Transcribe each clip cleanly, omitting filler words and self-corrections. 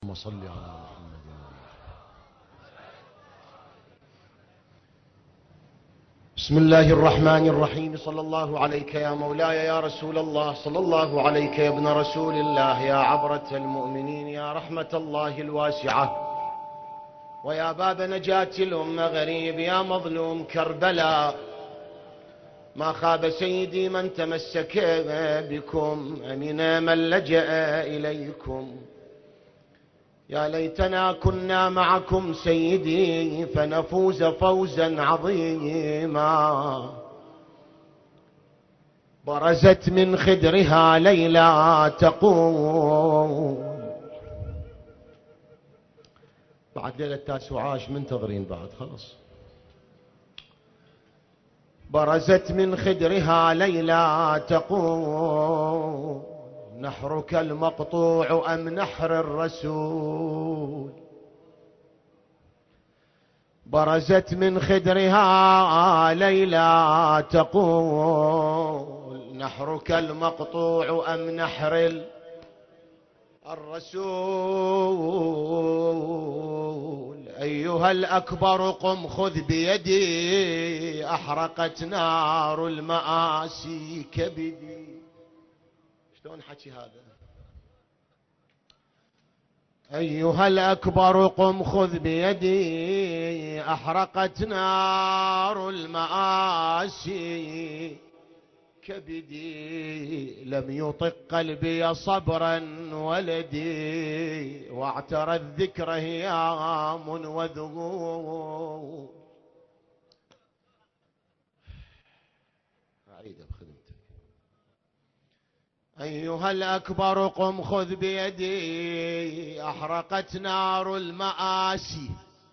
صل على محمد. بسم الله الرحمن الرحيم. صلى الله عليك يا مولاي يا رسول الله، صلى الله عليك يا ابن رسول الله، يا عبرة المؤمنين، يا رحمة الله الواسعة، ويا باب نجاة الأمة غريب، يا مظلوم كربلاء. ما خاب سيدي من تمسك بكم، أمن من لجأ إليكم. يا ليتنا كنا معكم سيدي فنفوز فوزا عظيما. برزت من خدرها ليلى تقول. بعد ليلة تاسوعاش منتظرين بعد خلص. برزت من خدرها ليلى تقول: نحرك المقطوع أم نحر الرسول. برزت من خدرها ليلى تقول: نحرك المقطوع أم نحر الرسول. أيها الأكبر قم خذ بيدي، أحرقت نار المآسي كبدي. شلون حكي هذا؟ أيها الأكبر قم خذ بيدي، أحرقت نار المآسي كبدي. لم يطق قلبي صبرا ولدي، واعترى الذكر هيام وذهول. أعيد بخدمتك. أيها الأكبر قم خذ بيدي، أحرقت نار المآسي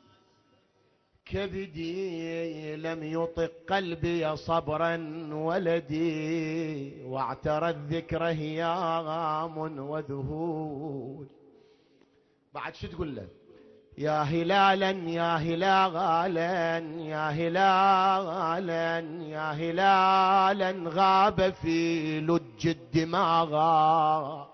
كبدي. لم يطق قلبي صبرا ولدي، واعترى الذكر هيام وذهول. بعد شو تقول له؟ يا هلالا يا هلالا يا هلالا يا هلالا غاب في لج الدماغ.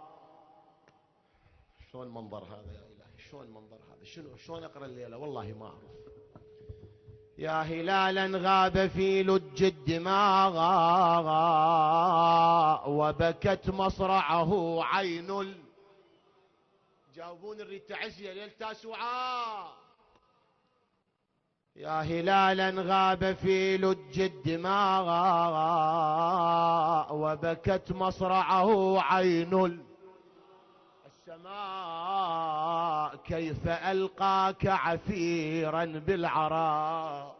شلون المنظر هذا يا إلهي؟ شلون المنظر هذا؟ شلون أقرأ الليلة؟ والله ما أعرف. يا هلالا غاب في لج الدماغ، وبكت مصرعه عين جاوبون الريت تعزية ليلة تاسوعاء. يا هلالا غاب في لج الدماغ، وبكت مصرعه عين السماء. كيف ألقاك عفيرا بالعراء.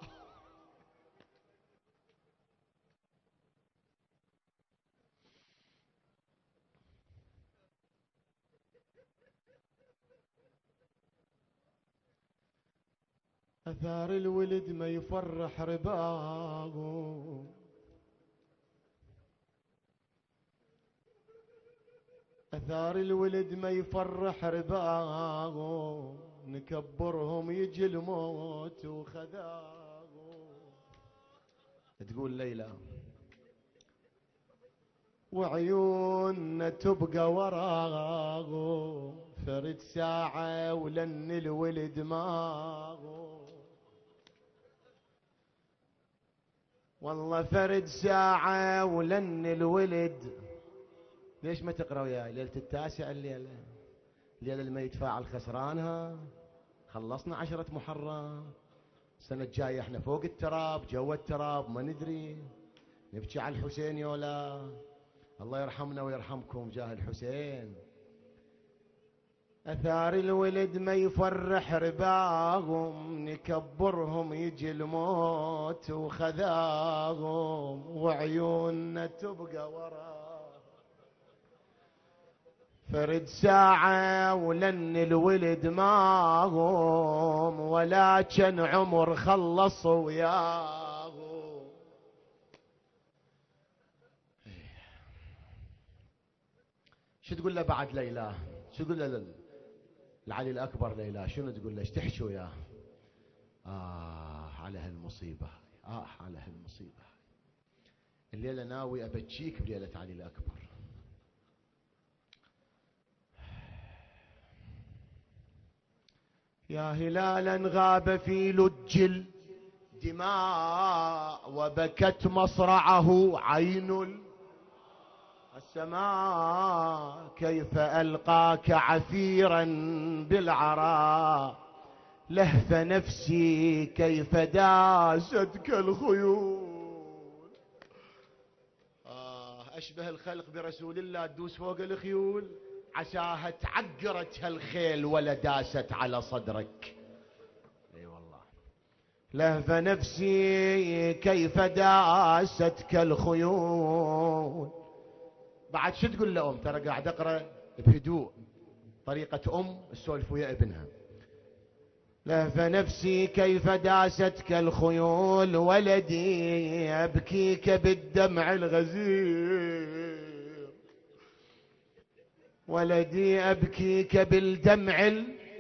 أثار الولد ما يفرح رباغه، أثار الولد ما يفرح رباغه. نكبرهم يجي الموت وخذاغه. تقول ليلى: وعيوننا تبقى وراغه، فرد ساعة ولن الولد ماغه. والله فرد ساعة ولن الولد. ليش ما تقرأ وياي ليلة التاسع؟ الليلة اللي ما يدفع الخسرانها. خلصنا 10 محرم، السنة الجاية احنا فوق التراب جو التراب ما ندري. نبكي على الحسين يولا. الله يرحمنا ويرحمكم جاه الحسين. أثار الولد ما يفرح رباهم، نكبرهم يجي الموت وخذاهم. وعيوننا تبقى وراه، فرد ساعة ولن الولد ماهم. ولكن عمر خلص وياهم. شو تقول له بعد ليلى؟ شو تقول له العلي الأكبر ليلى؟ شنو تقول له؟ ايش تحشو وياه؟ على هالمصيبة، على هالمصيبة. الليلة ناوي أبجيك بليلة علي الأكبر. يا هلالا غاب في لج الدماء وبكت مصرعه عين السماء، كيف ألقاك عثيرا بالعراء، لهف نفسي كيف داستك الخيول. أشبه الخلق برسول الله تدوس فوق الخيول، عساها تعقرت هالخيل ولا داست على صدرك. اي والله. لهف نفسي كيف داستك الخيول. بعد شو تقول لأم؟ ترى قاعد أقرأ بهدوء طريقة أم تسولف ويا ابنها. لهف نفسي كيف داستك الخيول، ولدي أبكيك بالدمع الغزير، ولدي أبكيك بالدمع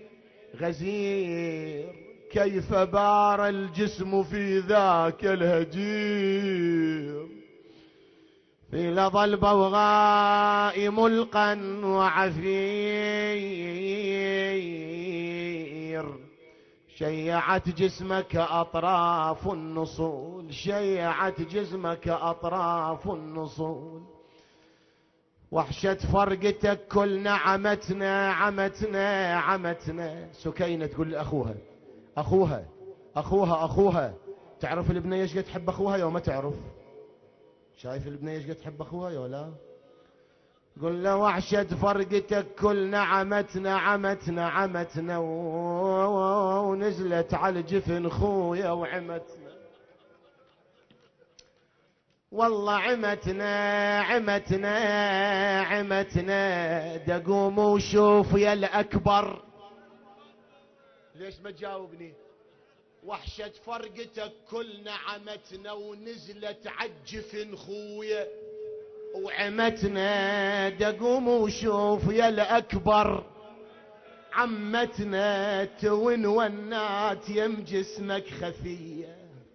الغزير، كيف بار الجسم في ذاك الهجير، في لظى البوغاء ملقا وعفير، شيعت جسمك أطراف النصول، شيعت جسمك أطراف النصول، وحشة فرقتك كل نعمتنا عمتنا عمتنا. سكينة تقول لأخوها أخوها أخوها أخوها، تعرف البنية ايش قد تحب أخوها يا ما تعرف؟ شايف البنية ايش قد تحب أخوها يا لا؟ قل له وحشة فرقتك كل نعمتنا عمتنا عمتنا، ونزلت على جفن خويا وعمتنا، والله عمتنا عمتنا عمتنا، دقوم وشوف يا الأكبر. ليش ما تجاوبني؟ وحشة فرقتك كل نعمتنا، ونزلت عجفن خويا وعمتنا، دقوم وشوف يا الأكبر، عمتنا تون ونات يم جسمك خفية،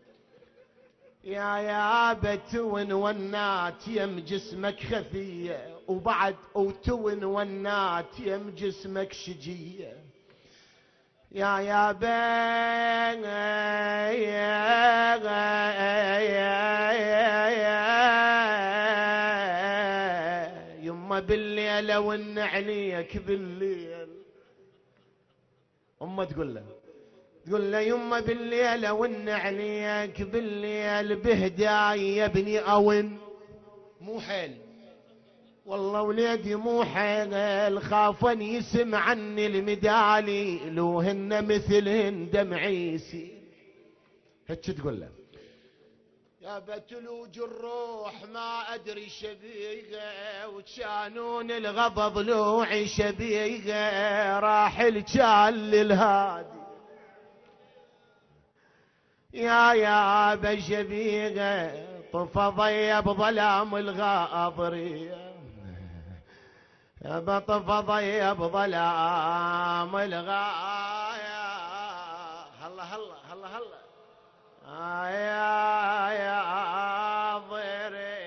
يا يابا تون ونات يم جسمك خفية، وبعد وتون ونات يم جسمك شجية، يا بين يما بالليل ون عليك بالليل. أمه تقول له يما بالليل ون عليك بالليل، بهداي يا ابني أون مو حيل، والله وليدي مو حيل، خافن يسمع عني المدالي، لو هن مثلهن دمعي يسيل. هيك تقول له يا بتلوج الروح ما ادري شبيقه، وكانون الغضب ضلوعي شبيقه، راح الجال للهادي يا بشبيقه، طفى ضيب ظلام الغاضريه، يا بطف ضيب ظلام الغاية. هلا هلا هلا هلا يا ضيري.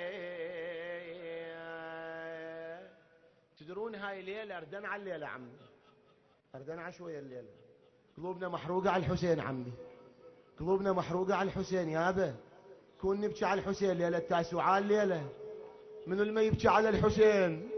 تدرون هاي الليلة اردن على الليلة عمي، اردن على شوية الليلة، قلوبنا محروقة على الحسين عمي، قلوبنا محروقة على الحسين يابا، كون نبكي على الحسين ليلة التاسوعاء الليلة، من اللي ما يبكي على الحسين؟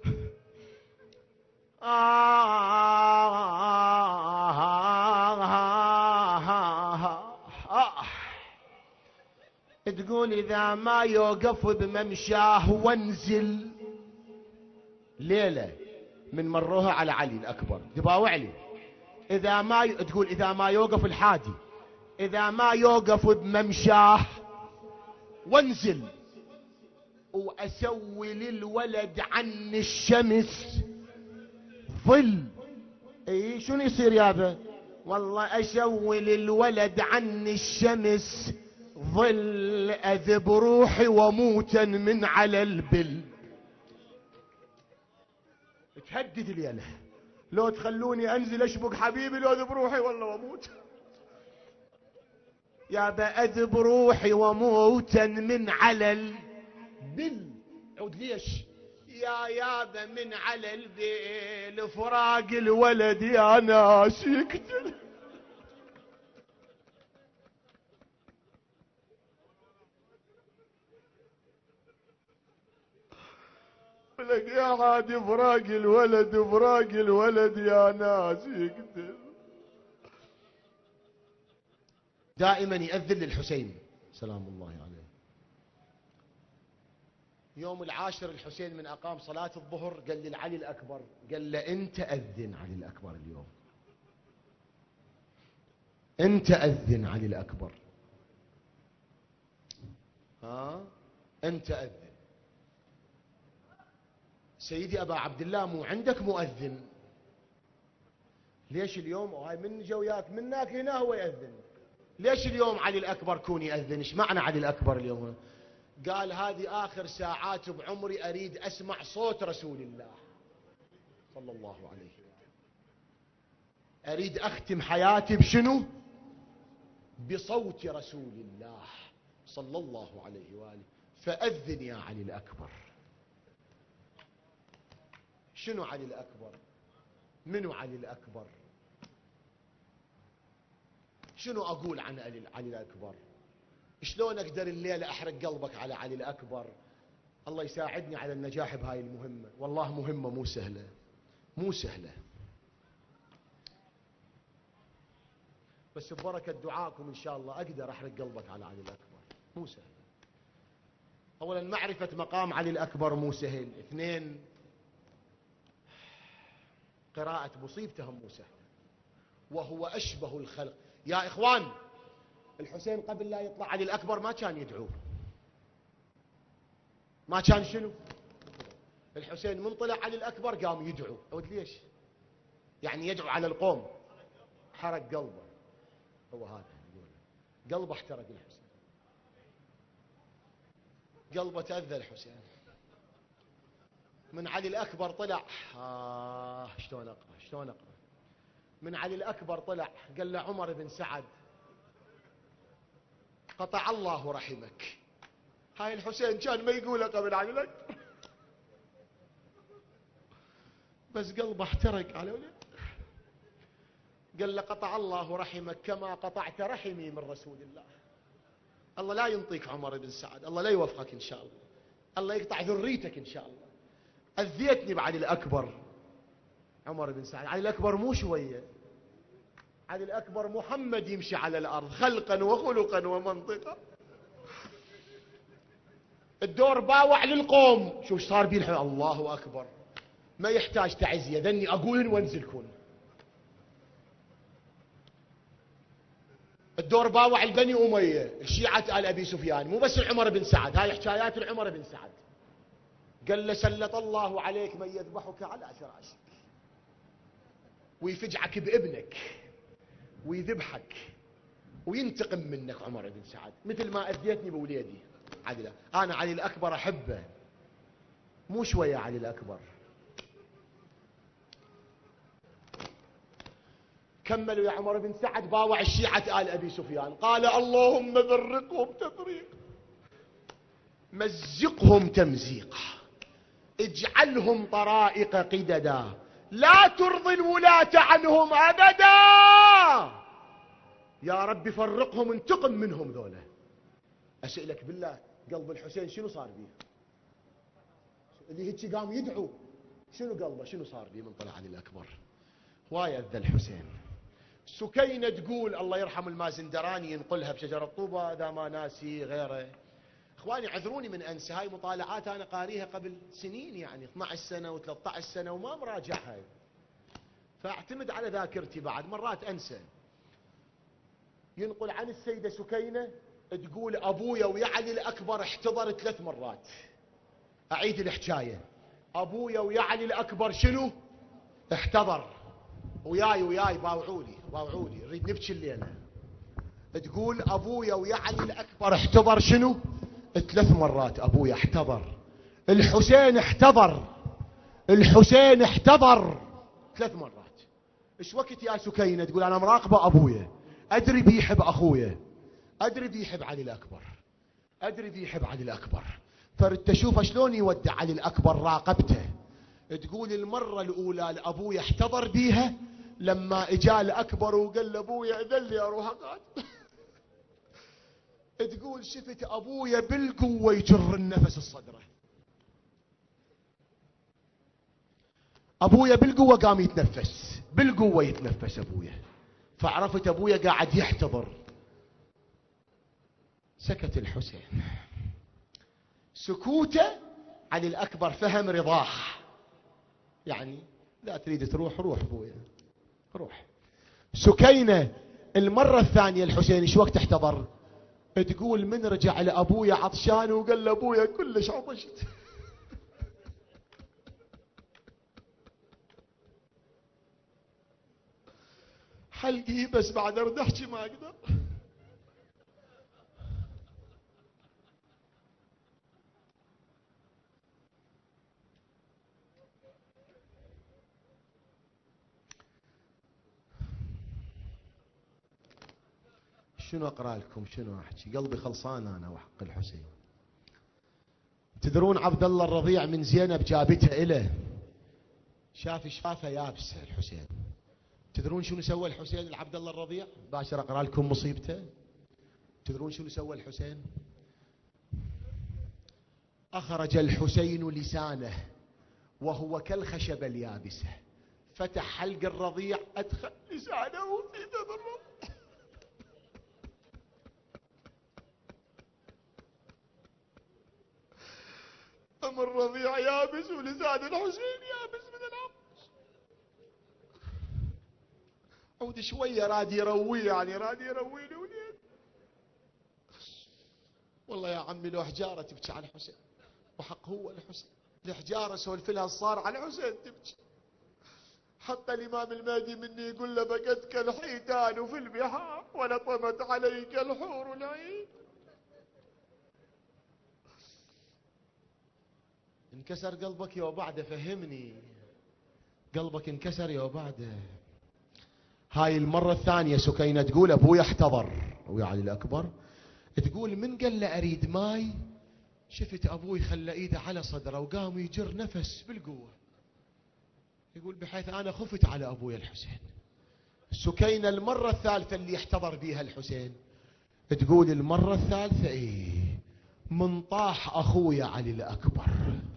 تقول إذا ما يوقف بممشاه وانزل ليلة من مروها على علي الأكبر دباوع علي، إذا ما تقول إذا ما يوقف الحادي، إذا ما يوقف بممشاه وانزل، وأسوي للولد عن الشمس ظل. اي شنو يصير يابا؟ والله اسوي للولد عن الشمس ظل، اذب روحي وموتا من على البل. تهدد اليله، لو تخلوني انزل اشبك حبيبي لو اذب روحي والله واموت يابا، اذب روحي وموتا من على البل. عود ليش يا يابا؟ من على البيل فراق الولد يا ناس يقتل. لك يا عادي فراق الولد فراق الولد يا ناس يقتل. دائما يأذن للحسين سلام الله عليه. يوم العاشر الحسين من أقام صلاة الظهر قال للعلي الأكبر، قال له أنت أذن علي الأكبر اليوم، أنت أذن علي الأكبر، أنت أذن. سيدي أبا عبد الله مو عندك مؤذن، ليش اليوم هاي من جوياك منك هنا هو يأذن، ليش اليوم علي الأكبر كون يأذن؟ ايش معنى علي الأكبر اليوم؟ قال هذه آخر ساعات بعمري أريد أسمع صوت رسول الله صلى الله عليه وسلم، أريد أختم حياتي بشنو؟ بصوت رسول الله صلى الله عليه وآله، فأذن يا علي الأكبر. شنو علي الأكبر؟ منو علي الأكبر؟ شنو أقول عن علي الأكبر؟ شلون أقدر الليلة أحرق قلبك على علي الأكبر؟ الله يساعدني على النجاح بهاي المهمة، والله مهمة مو سهلة، مو سهلة، بس ببركة دعاكم إن شاء الله أقدر أحرق قلبك على علي الأكبر. مو سهل. أولا معرفة مقام علي الأكبر مو سهل، اثنين قراءة مصيبتهم مو سهلة، وهو أشبه الخلق. يا إخوان الحسين قبل لا يطلع علي الأكبر ما كان يدعو، ما كان شنو؟ الحسين من طلع علي الأكبر قام يدعو. أود ليش؟ يعني يدعو على القوم، حرق قلبه، هو هذا قلبه احترق الحسين، قلبه تأذى الحسين. من علي الأكبر طلع شلون أقرأ شلون أقرأ. من علي الأكبر طلع قال له عمر بن سعد قطع الله رحمك. هاي الحسين كان ما يقوله قبل علي الأكبر، بس قلبه احترق على ولد. قال له قطع الله رحمك كما قطعت رحمي من رسول الله. الله لا ينطيك عمر بن سعد، الله لا يوفقك إن شاء الله، الله يقطع ذريتك إن شاء الله. أذيتني بعلي الأكبر عمر بن سعد. علي الأكبر مو شوية، علي الأكبر محمد يمشي على الأرض خلقا وخلقا ومنطقا. الدور باوع للقوم، شوف صار بيه الحين. الله أكبر، ما يحتاج تعزية، ذني أقولن وانزلكن. الدور باوع البني أمية، الشيعة آل أبي سفيان، مو بس العمر بن سعد، هاي حكايات العمر بن سعد. قال له سلط الله عليك من يذبحك على فراشك ويفجعك بابنك ويذبحك وينتقم منك عمر بن سعد، مثل ما أذيتني بوليدي علي. أنا علي الأكبر أحبه، مو شوية علي الأكبر. كملوا يا عمر بن سعد، باوع الشيعة آل أبي سفيان، قال اللهم ذرقهم تذريق، مزقهم تمزيقا، اجعلهم طرائق قددا، لا ترضي الولاة عنهم أبدا، يا رب فرقهم انتقم منهم ذولا. أسألك بالله قلب الحسين شنو صار بيه؟ اللي هيك قام يدعو، شنو قلبه شنو صار بيه من طلع علي الأكبر؟ واي أذى الحسين. سكينة تقول الله يرحم المازندراني ينقلها بشجرة طوبة إذا ما ناسي غيره. اخواني اعذروني من انسى، هاي مطالعات انا قاريها قبل سنين، يعني 12 سنة و13 سنة وما مراجعها، فاعتمد على ذاكرتي، بعد مرات انسى. ينقل عن السيدة سكينة تقول ابويا ويا علي الاكبر احتضر 3 مرات. اعيد الحكاية، ابويا ويا علي الاكبر شنو؟ احتضر. وياي باوعولي نريد نبكي الليلة. تقول ابويا ويا علي الاكبر احتضر شنو؟ 3 مرات ابويا احتضر. الحسين احتضر 3 مرات. ايش وقت يا سكينة؟ تقول انا مراقبة ابويا، ادري بيحب اخويا، ادري بيحب علي الاكبر، فردت اشوف شلون يودع علي الاكبر، راقبته. تقول المرة الاولى لابويا احتضر بيها لما اجا الاكبر وقال لابويا اذن لي اروح اقاتل. تقول شفت ابويا بالقوة يجر النفس الصدره، أبويا بالقوة قام يتنفس، بالقوة يتنفس أبويا، فعرفت أبويا قاعد يحتضر. سكت الحسين. سكوته علي الأكبر فهم رضاه، يعني لا تريد تروح روح أبويا روح. سكينة المرة الثانية الحسين ايش وقت احتضر؟ تقول من رجع لأبويا عطشان وقال لأبويا كلش عطشت. حلقي بس بعد ارد احكي ما اقدر. شنو اقرا لكم، شنو احكي، قلبي خلصان انا وحق الحسين. تدرون عبد الله الرضيع من زينب جابتها إله، شاف شفافه يابسه الحسين. تدرون شنو سوى الحسين لعبد الله الرضيع؟ باشر اقرا لكم مصيبته. تدرون شنو سوى الحسين؟ اخرج الحسين لسانه وهو كالخشبه اليابسه، فتح حلق الرضيع، ادخل لسانه في فم الرضيع. فم الرضيع يابس ولسان الحسين يابس من العطش. عود شويه راد يرويه، يعني راد يروي له وليد. والله يا عمي لو حجاره تبكي على الحسين، وحق هو الحسين. الحجاره سولف لها صار على الحسين تبكي. حتى الامام المهدي مني يقول له بكتك الحيتان في البحار ولطمت عليك الحور العين. انكسر قلبك يا بعده، فهمني، قلبك انكسر يا بعده. هاي المرة الثانية سكينة تقول أبوي احتضر ويا علي الأكبر، تقول من قال له أريد ماي شفت أبوي خلى إيده على صدره وقام يجر نفس بالقوة. يقول بحيث أنا خفت على أبوي الحسين. سكينة المرة الثالثة اللي احتضر بيها الحسين، تقول المرة الثالثة إيه من طاح أخويا علي الأكبر،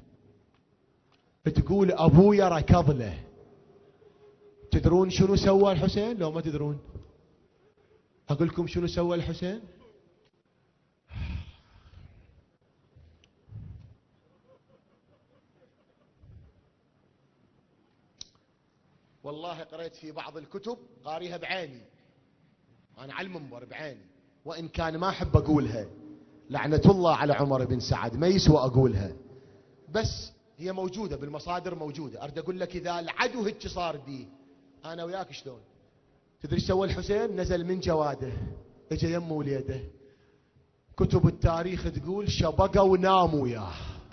تقول أبويا ركض له. تدرون شنو سوى الحسين لو ما تدرون؟ أقول لكم شنو سوى الحسين. والله قرأت في بعض الكتب، قاريها بعيني أنا على المنبر بعيني، وإن كان ما أحب أقولها، لعنة الله على عمر بن سعد، ما يسوى أقولها، بس هي موجودة بالمصادر موجودة. أريد أقول لك إذا العدو هيك صار بي أنا وياك شلون. تدري ايش سوى الحسين؟ نزل من جواده اجى يمه وليده، كتب التاريخ تقول شبقه ونام وياه.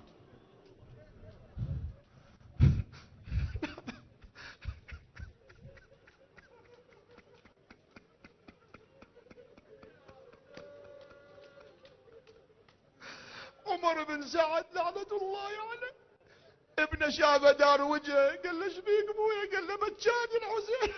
عمر بن سعد لعنة الله عليه ابنه شافه دار وجهه قال له ايش بيك ابويا؟ قال له بتشاد الحسين.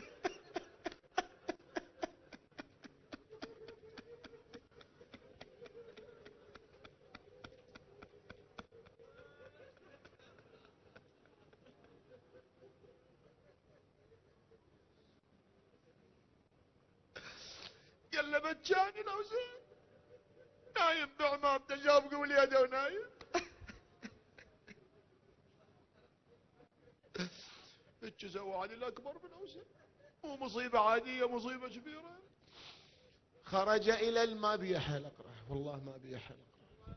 قال له بتشاد الحسين نايم بعمامته، شاف وليده ونايم. ايش سوى علي الاكبر بن حسين؟ مو مصيبه عاديه، مصيبه كبيره. خرج الى ما بي حيل اقرا، والله ما بي حيل اقرا.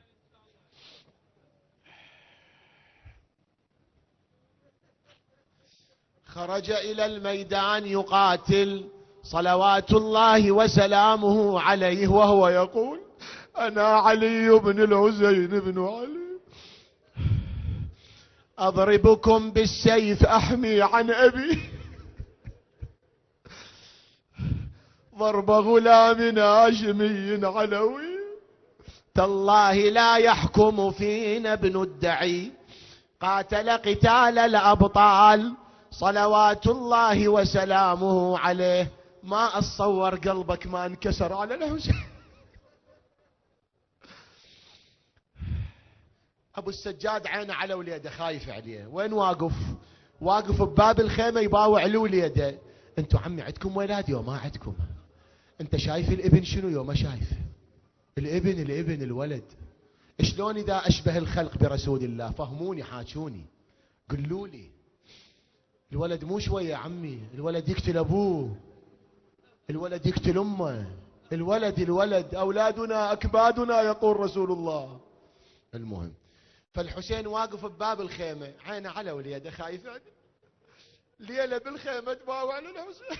خرج الى الميدان يقاتل صلوات الله وسلامه عليه وهو يقول انا علي بن الحسين بن علي اضربكم بالسيف احمي عن ابي ضرب غلام هاشمي علوي تالله لا يحكم فينا ابن الدعي قاتل قتال الابطال صلوات الله وسلامه عليه. ما اتصور قلبك ما انكسر على الحسين. ابو السجاد عينه على وليده خايف عليه، وين واقف؟ واقف بباب الخيمة يباوع لوليده. انتوا عمي عندكم ولاد يوم ما عندكم؟ انت شايف الابن شنو يوم ما شايف؟ الابن الولد شلون اذا اشبه الخلق برسول الله؟ فهموني حاجوني قلوا لي. الولد مو شوية عمي، الولد يقتل ابوه، الولد يقتل امه، الولد اولادنا اكبادنا يقول رسول الله. المهم فالحسين واقف بباب الخيمة عينه على وليده خايف ليلة بالخيمة تباوع للحسين.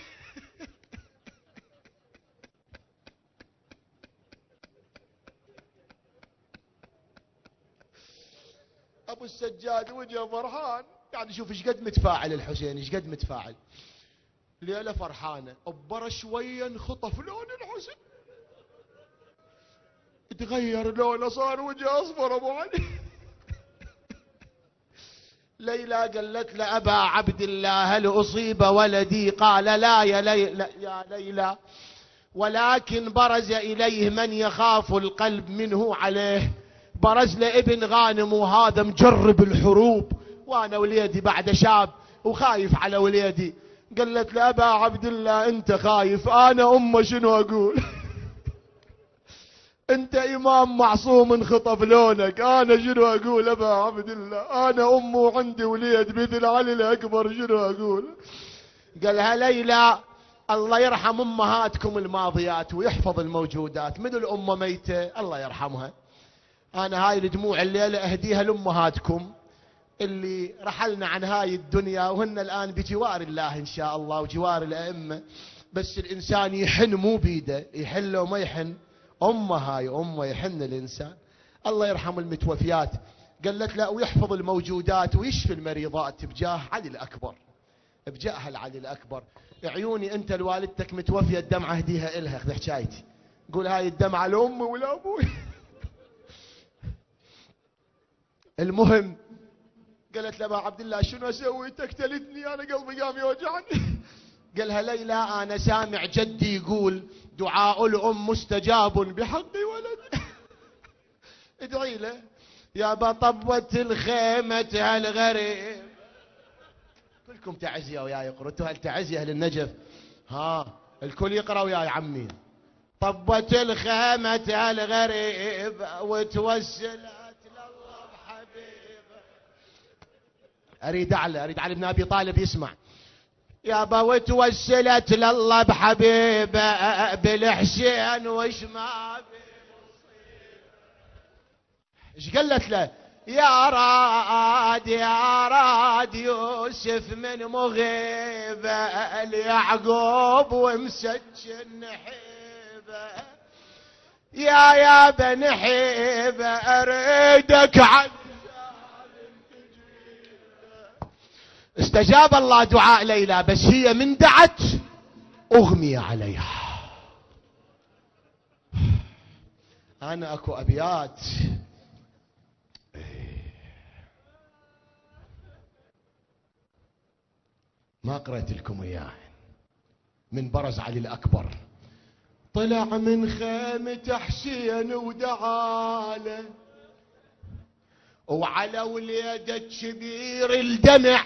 ابو السجاد وجهه فرحان، يعني شوف ايش قد متفاعل الحسين، ايش قد متفاعل. ليلة فرحانة ببرا شوية انخطف لون الحسين، تغير لونه صار وجهه اصفر ابو علي. ليلى قالت له ابا عبد الله هل اصيب ولدي؟ قال لا يا ليلى، ولكن برز اليه من يخاف القلب منه عليه. برز له ابن غانم وهذا مجرب الحروب، وانا وليدي بعد شاب وخايف على وليدي. قالت له ابا عبد الله انت خايف، انا امه شنو اقول؟ انت امام معصوم انخطف لونك، انا شنو اقول ابا عبد الله؟ انا امه وعندي وليد مثل علي الاكبر، شنو اقول؟ قالها ليلى الله يرحم امهاتكم الماضيات ويحفظ الموجودات، من الامه ميته الله يرحمها. انا هاي الدموع الليله اهديها لامهاتكم اللي رحلنا عن هاي الدنيا وهن الان بجوار الله ان شاء الله وجوار الائمه. بس الانسان يحن مو بيده، يحن لو ما يحن امه، هاي امه يحن الانسان. الله يرحم المتوفيات. قالت له ويحفظ الموجودات ويشفي المريضات بجاه علي الاكبر، بجاه علي الاكبر. عيوني انت لوالدتك متوفيه الدمعه اهديها الها، خذ حكايتي، قول هاي الدمعه لامي ولا ابوي. المهم قالت له ابا عبد الله شنو اسوي؟ تقتلتني انا قلبي قام يوجعني. قالها ليلى انا سامع جدي يقول دعاء الام مستجاب بحق ولد. ادعي له يا بطبة الخيمة هالغريب. كلكم تعزية وياي قرأتوا هالتعزية اهل النجف، ها الكل يقرأ وياي عمي. طبت الخيمة هالغريب وتوسلت لله بحبيبه. اريد علي بن ابي طالب يسمع. يابا وتوسلت لله بحبيبه بالحسين وش ما ايش قالت له؟ يا راد يوسف من مغيبه ليعقوب ومسجن حيبه. يا بن حيبه اريدك عن استجاب الله دعاء ليلى، بس هي من دعت اغمي عليها. انا اكو ابيات ما قرأت لكم اياه. من برز علي الاكبر طلع من خيمة حسين ودعاله، وعلى وليده الكبير الدمع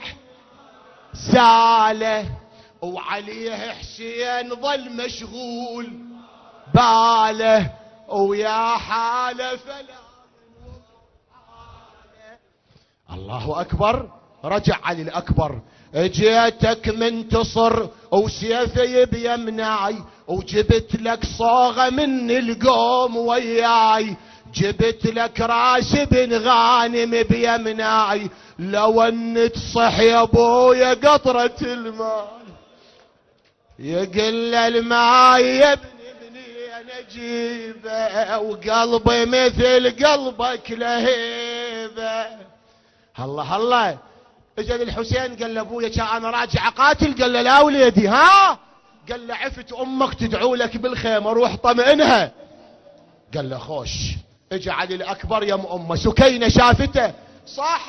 ساله، وعليه حسين ظل مشغول باله، ويا حاله فلا الله اكبر. رجع علي الاكبر اجيتك منتصر وسيفي بيمناي، وجبت لك صاغه من القوم وياي، جبت لك راس بن غانم بيمناي، لو ان تصح يا ابويا قطرة الماء يقل الماء يا ابني انا اجيبه، وقلبي مثل قلبك لهيبه. الله اجى الحسين قال له ابويا كان انا راجع اقاتل، قال له لا وليدي، ها قال له عفت امك تدعو لك بالخيمه روح طمئنها. قال له خوش. اجى علي الاكبر يم امه سكينه شافته صحت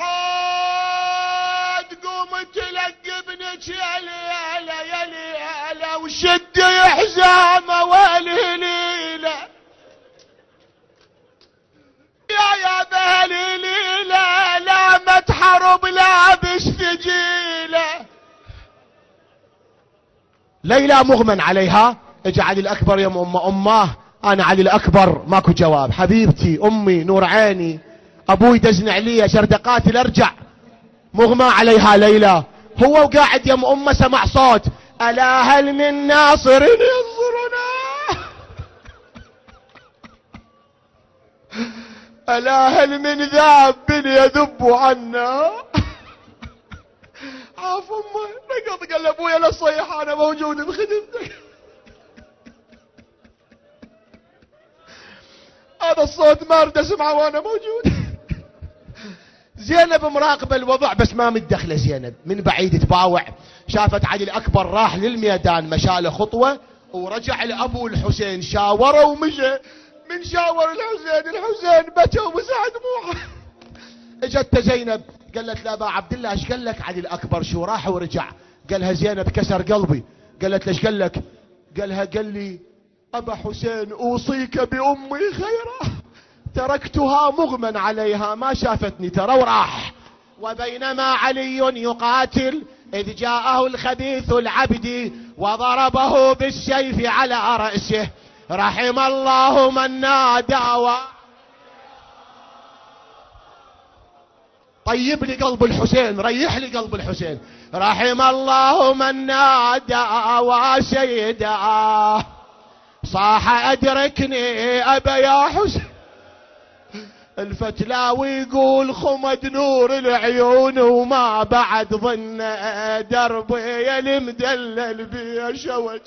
قوم تلق ابنك يا ليله وشد حزامه والهليله يا بهليله لا متحرب لابس ثقيله ليلى مغمى عليها. اجى علي الأكبر: يا أماه أنا علي الأكبر. ماكو جواب. حبيبتي أمي نور عيني أبوي دزن علي 10 دقات لارجع. مغمى عليها ليلى. هو وقاعد يم أمه سمع صوت: ألا هل من ناصر ينصرنا؟ ألا هل من ذاب يذب عنا؟ عاف أمه نقض. قال أبويا لا تصيح أنا موجود بخدمتك. هذا الصوت ما اريد اسمعه وانا موجود. زينب مراقبه الوضع بس ما متدخله. زينب من بعيد تباوع. شافت علي الاكبر راح للميدان مشاله خطوه ورجع لابو الحسين شاوره ومشى. من شاور الحسين بكى ومسح دموعه. اجت زينب قالت له: ابا عبد الله ايش قال لك علي الاكبر؟ شو راح ورجع؟ قالها زينب: كسر قلبي. قالت: ليش قال لك؟ قالها: قال لي: ابا حسين اوصيك بامي خيرا تركتها مغمى عليها ما شافتني ترى وراح. وبينما علي يقاتل اذ جاءه الخبيث العبد وضربه بالسيف على رأسه. رحم الله من نادى طيب لي قلب الحسين، ريح لي قلب الحسين. رحم الله من نادى وسيدا صاح ادركني ابا يا حسين. الفتلاوي يقول: خمد نور العيون وما بعد ظن دربي المدلل بيش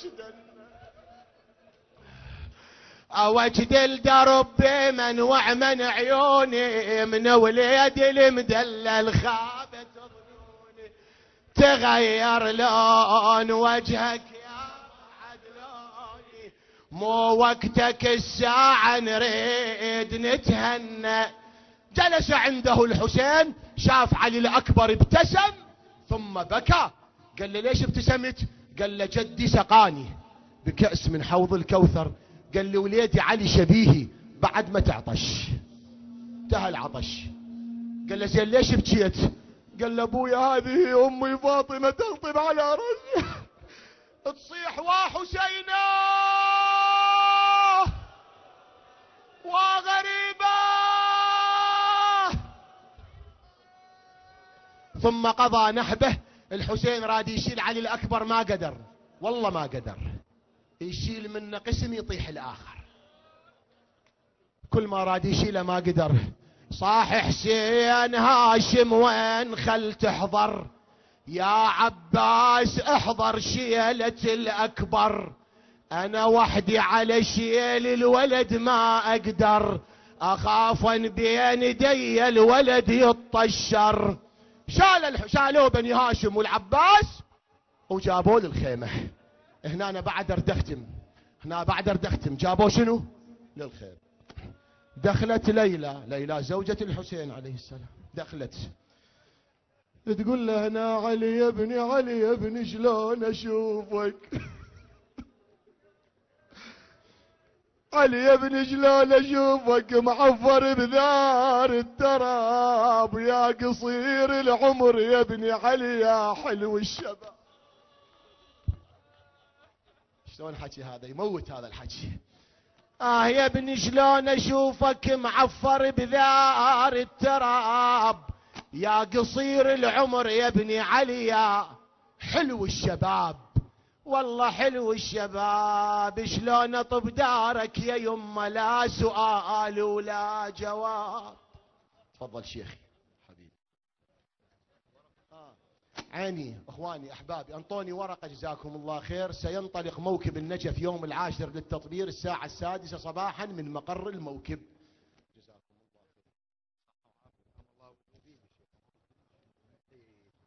اوجد الدرب من وعمن عيوني من وليد المدلل خابت ظنوني. تغير لون وجهك يا عدلوني مو وقتك الساعة نريد نتهنى. جلس عنده الحسين شاف علي الأكبر ابتسم ثم بكى. قال له: ليش ابتسمت؟ قال له: جدي سقاني بكأس من حوض الكوثر. قال لي: وليدي علي شبيهي بعد ما تعطش. انتهى العطش. قال له: زين ليش بكيت؟ قال له: ابويا هذه امي فاطمه تغطب على راسي تصيح: وحسينا وغريبا. ثم قضى نحبه. الحسين راد يشيل علي الاكبر ما قدر، والله ما قدر. يشيل منه قسم يطيح الاخر. كل ما راد يشيله ما قدر. صاح: حسين هاشم وين خل تحضر؟ يا عباس احضر شيلة الاكبر. انا وحدي على شيل الولد ما اقدر، اخاف ان بين يدي الولد يطشر. شالوه بني هاشم والعباس وجابوه للخيمة. هنا أنا بعد اردختم. جابوه شنو؟ للخيمة. دخلت ليلى زوجة الحسين عليه السلام. دخلت تقول له: هنا علي يا ابني شلون اشوفك؟ علي يا ابني شلون اشوفك معفر بذار التراب، يا قصير العمر يا ابني علي يا حلو الشباب. شلون حكي هذا؟ يموت هذا الحكي. يا ابني شلون اشوفك معفر بذار التراب، يا قصير العمر يا ابني علي يا حلو الشباب. والله حلو الشباب شلون اطب دارك يا يمه، لا سؤال ولا جواب. تفضل شيخي حبيبي. عيني اخواني احبابي، انطوني ورقه جزاكم الله خير. سينطلق موكب النجف يوم 10 للتطبير الساعه 6 صباحا من مقر الموكب. جزاكم الله خير.